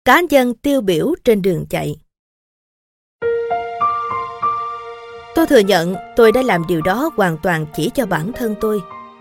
Cá nhân tiêu biểu trên đường chạy. Tôi thừa nhận tôi đã làm điều đó hoàn toàn chỉ cho bản thân tôi.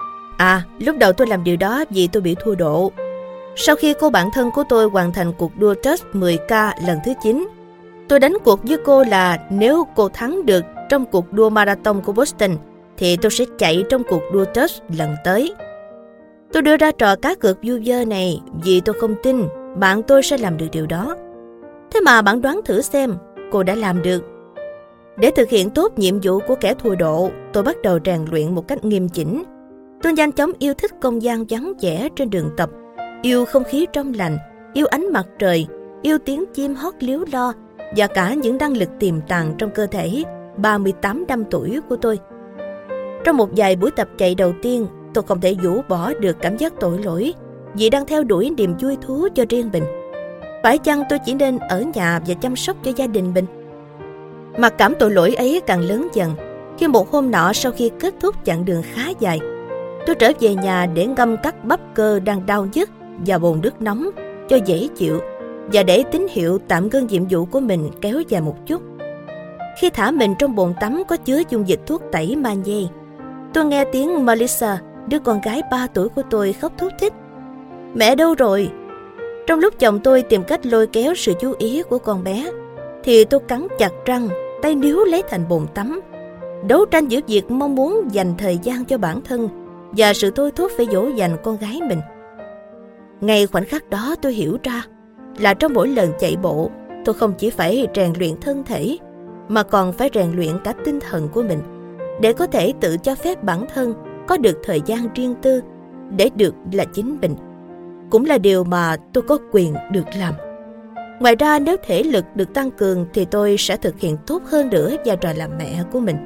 Lúc đầu tôi làm điều đó vì tôi bị thua độ. Sau khi cô bạn thân của tôi hoàn thành cuộc đua Trust 10K lần thứ 9, tôi đánh cuộc với cô là nếu cô thắng được trong cuộc đua marathon của Boston thì tôi sẽ chạy trong cuộc đua Trust lần tới. Tôi đưa ra trò cá cược vu vơ này vì tôi không tin bạn tôi sẽ làm được điều đó. Thế mà bạn đoán thử xem, cô đã làm được. Để thực hiện tốt nhiệm vụ của kẻ thua độ, tôi bắt đầu rèn luyện một cách nghiêm chỉnh. Tôi nhanh chóng yêu thích không gian vắng vẻ trên đường tập, yêu không khí trong lành, yêu ánh mặt trời, yêu tiếng chim hót líu lo và cả những năng lực tiềm tàng trong cơ thể 38 năm tuổi của tôi. Trong một vài buổi tập chạy đầu tiên, tôi không thể rũ bỏ được cảm giác tội lỗi vì đang theo đuổi niềm vui thú cho riêng mình. Phải chăng tôi chỉ nên ở nhà và chăm sóc cho gia đình mình? Mặc cảm tội lỗi ấy càng lớn dần khi một hôm nọ, sau khi kết thúc chặng đường khá dài, tôi trở về nhà để ngâm các bắp cơ đang đau nhức vào bồn nước nóng cho dễ chịu và để tín hiệu tạm ngưng nhiệm vụ của mình kéo dài một chút. Khi thả mình trong bồn tắm có chứa dung dịch thuốc tẩy magie, tôi nghe tiếng Melissa, đứa con gái 3 tuổi của tôi, khóc thút thít. Mẹ đâu rồi? Trong lúc chồng tôi tìm cách lôi kéo sự chú ý của con bé, thì tôi cắn chặt răng, tay níu lấy thành bồn tắm, đấu tranh giữa việc mong muốn dành thời gian cho bản thân và sự thôi thúc phải dỗ dành con gái mình. Ngay khoảnh khắc đó tôi hiểu ra là trong mỗi lần chạy bộ, tôi không chỉ phải rèn luyện thân thể, mà còn phải rèn luyện cả tinh thần của mình, để có thể tự cho phép bản thân có được thời gian riêng tư để được là chính mình. Cũng là điều mà tôi có quyền được làm. Ngoài ra, nếu thể lực được tăng cường thì tôi sẽ thực hiện tốt hơn nữa vai trò làm mẹ của mình.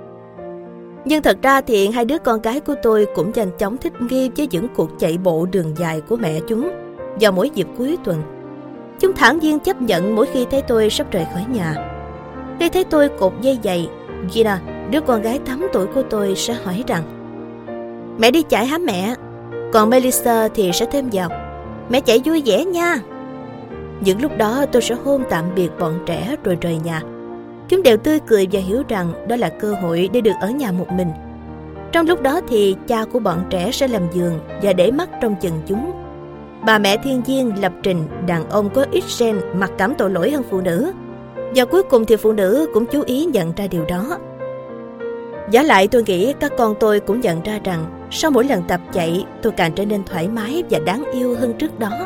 Nhưng thật ra thì hai đứa con gái của tôi cũng nhanh chóng thích nghi với những cuộc chạy bộ đường dài của mẹ chúng vào mỗi dịp cuối tuần. Chúng thản nhiên chấp nhận mỗi khi thấy tôi sắp rời khỏi nhà. Khi thấy tôi cột dây giày, Gina, đứa con gái 8 tuổi của tôi, sẽ hỏi rằng: "Mẹ đi chạy hả mẹ?" Còn Melissa thì sẽ thêm vào: "Mẹ chạy vui vẻ nha." Những lúc đó tôi sẽ hôn tạm biệt bọn trẻ rồi rời nhà. Chúng đều tươi cười và hiểu rằng đó là cơ hội để được ở nhà một mình. Trong lúc đó thì cha của bọn trẻ sẽ làm vườn và để mắt trông chừng chúng. Bà mẹ thiên nhiên lập trình đàn ông có ít gen mặc cảm tội lỗi hơn phụ nữ. Và cuối cùng thì phụ nữ cũng chú ý nhận ra điều đó. Vả lại tôi nghĩ các con tôi cũng nhận ra rằng sau mỗi lần tập chạy, tôi càng trở nên thoải mái và đáng yêu hơn trước đó.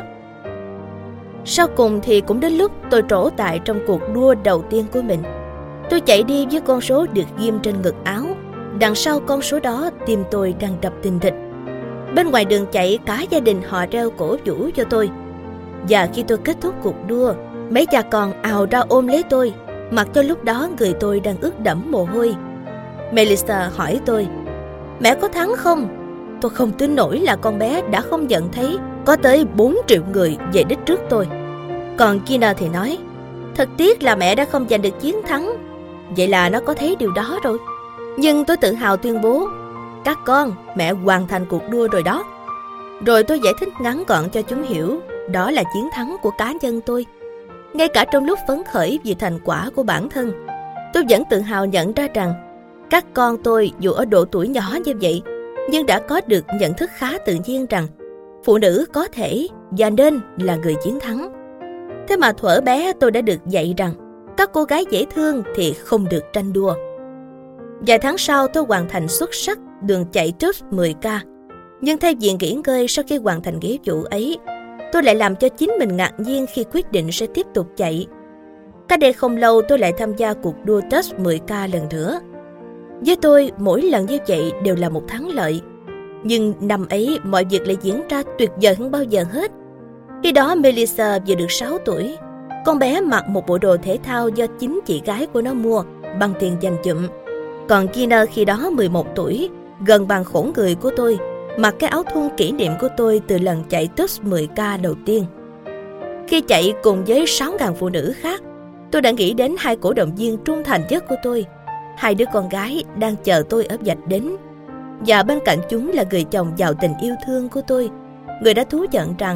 Sau cùng thì cũng đến lúc tôi trổ tài trong cuộc đua đầu tiên của mình. Tôi chạy đi với con số được ghim trên ngực áo. Đằng sau con số đó, tim tôi đang đập thình thịch. Bên ngoài đường chạy, cả gia đình họ reo cổ vũ cho tôi. Và khi tôi kết thúc cuộc đua, mấy cha con ào ra ôm lấy tôi, mặc cho lúc đó người tôi đang ướt đẫm mồ hôi. Melissa hỏi tôi: "Mẹ có thắng không?" Tôi không tin nổi là con bé đã không nhận thấy có tới 4 triệu người về đích trước tôi. Còn Gina thì nói: "Thật tiếc là mẹ đã không giành được chiến thắng." Vậy là nó có thấy điều đó rồi. Nhưng tôi tự hào tuyên bố: "Các con, mẹ hoàn thành cuộc đua rồi đó." Rồi tôi giải thích ngắn gọn cho chúng hiểu đó là chiến thắng của cá nhân tôi. Ngay cả trong lúc phấn khởi vì thành quả của bản thân, tôi vẫn tự hào nhận ra rằng các con tôi dù ở độ tuổi nhỏ như vậy, nhưng đã có được nhận thức khá tự nhiên rằng phụ nữ có thể và nên là người chiến thắng. Thế mà thuở bé tôi đã được dạy rằng các cô gái dễ thương thì không được tranh đua. Vài tháng sau tôi hoàn thành xuất sắc đường chạy Trust 10K. Nhưng thay vì nghỉ ngơi sau khi hoàn thành nghĩa vụ ấy, tôi lại làm cho chính mình ngạc nhiên khi quyết định sẽ tiếp tục chạy. Cách đây không lâu tôi lại tham gia cuộc đua Trust 10K lần nữa. Với tôi, mỗi lần như vậy đều là một thắng lợi. Nhưng năm ấy mọi việc lại diễn ra tuyệt vời hơn bao giờ hết. Khi đó Melissa vừa được 6 tuổi. Con bé mặc một bộ đồ thể thao do chính chị gái của nó mua bằng tiền dành dụm. Còn Gina khi đó 11 tuổi, gần bằng khổn người của tôi, mặc cái áo thun kỷ niệm của tôi từ lần chạy Trust 10K đầu tiên. Khi chạy cùng với 6.000 phụ nữ khác, tôi đã nghĩ đến hai cổ động viên trung thành nhất của tôi. Hai đứa con gái đang chờ tôi ở vạch đến. Và bên cạnh chúng là người chồng giàu tình yêu thương của tôi, người đã thú nhận rằng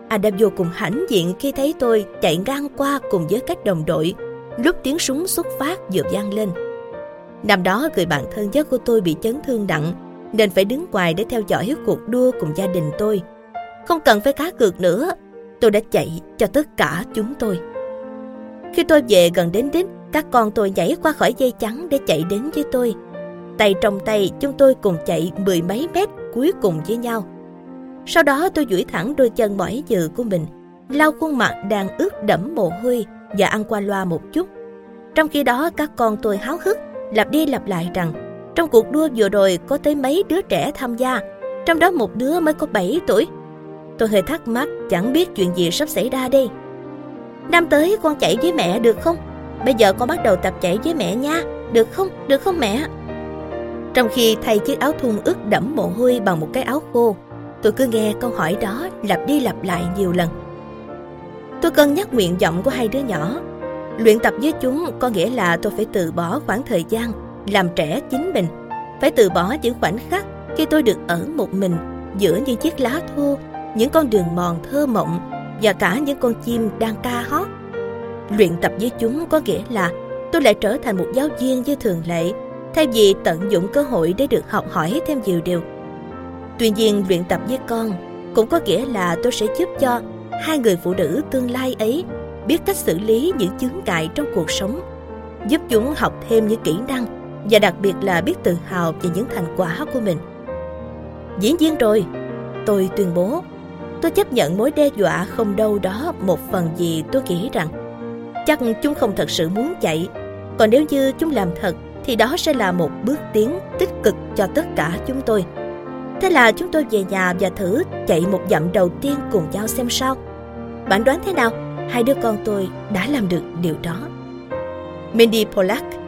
Anh đã vô cùng hãnh diện khi thấy tôi chạy ngang qua cùng với các đồng đội lúc tiếng súng xuất phát vừa vang lên. Năm đó người bạn thân nhất của tôi bị chấn thương nặng nên phải đứng ngoài để theo dõi cuộc đua cùng gia đình tôi. Không cần phải cá cược nữa, tôi đã chạy cho tất cả chúng tôi. Khi tôi về gần đến đích, các con tôi nhảy qua khỏi dây chắn để chạy đến với tôi. Tay trong tay, chúng tôi cùng chạy 10 mấy mét cuối cùng với nhau. Sau đó tôi duỗi thẳng đôi chân mỏi nhừ của mình, lau khuôn mặt đang ướt đẫm mồ hôi và ăn qua loa một chút. Trong khi đó các con tôi háo hức lặp đi lặp lại rằng trong cuộc đua vừa rồi có tới mấy đứa trẻ tham gia, trong đó một đứa mới có 7 tuổi. Tôi hơi thắc mắc, chẳng biết chuyện gì sắp xảy ra đây. Năm tới con chạy với mẹ được không? Bây giờ con bắt đầu tập chạy với mẹ nha, được không? Được không mẹ? Trong khi thay chiếc áo thun ướt đẫm mồ hôi bằng một cái áo khô, tôi cứ nghe câu hỏi đó lặp đi lặp lại nhiều lần. Tôi cân nhắc nguyện vọng của hai đứa nhỏ. Luyện tập với chúng có nghĩa là tôi phải từ bỏ khoảng thời gian làm trẻ chính mình, phải từ bỏ những khoảnh khắc khi tôi được ở một mình giữa những chiếc lá thô, những con đường mòn thơ mộng và cả những con chim đang ca hót. Luyện tập với chúng có nghĩa là tôi lại trở thành một giáo viên như thường lệ, thay vì tận dụng cơ hội để được học hỏi thêm nhiều điều. Tuy nhiên, luyện tập với con cũng có nghĩa là tôi sẽ giúp cho hai người phụ nữ tương lai ấy biết cách xử lý những chướng ngại trong cuộc sống, giúp chúng học thêm những kỹ năng và đặc biệt là biết tự hào về những thành quả của mình. Dĩ nhiên rồi, tôi tuyên bố, tôi chấp nhận mối đe dọa không đâu đó một phần vì tôi nghĩ rằng chắc chúng không thật sự muốn chạy, còn nếu như chúng làm thật thì đó sẽ là một bước tiến tích cực cho tất cả chúng tôi. Thế là chúng tôi về nhà và thử chạy một dặm đầu tiên cùng nhau xem sao. Bạn đoán thế nào? Hai đứa con tôi đã làm được điều đó. Mindy Pollack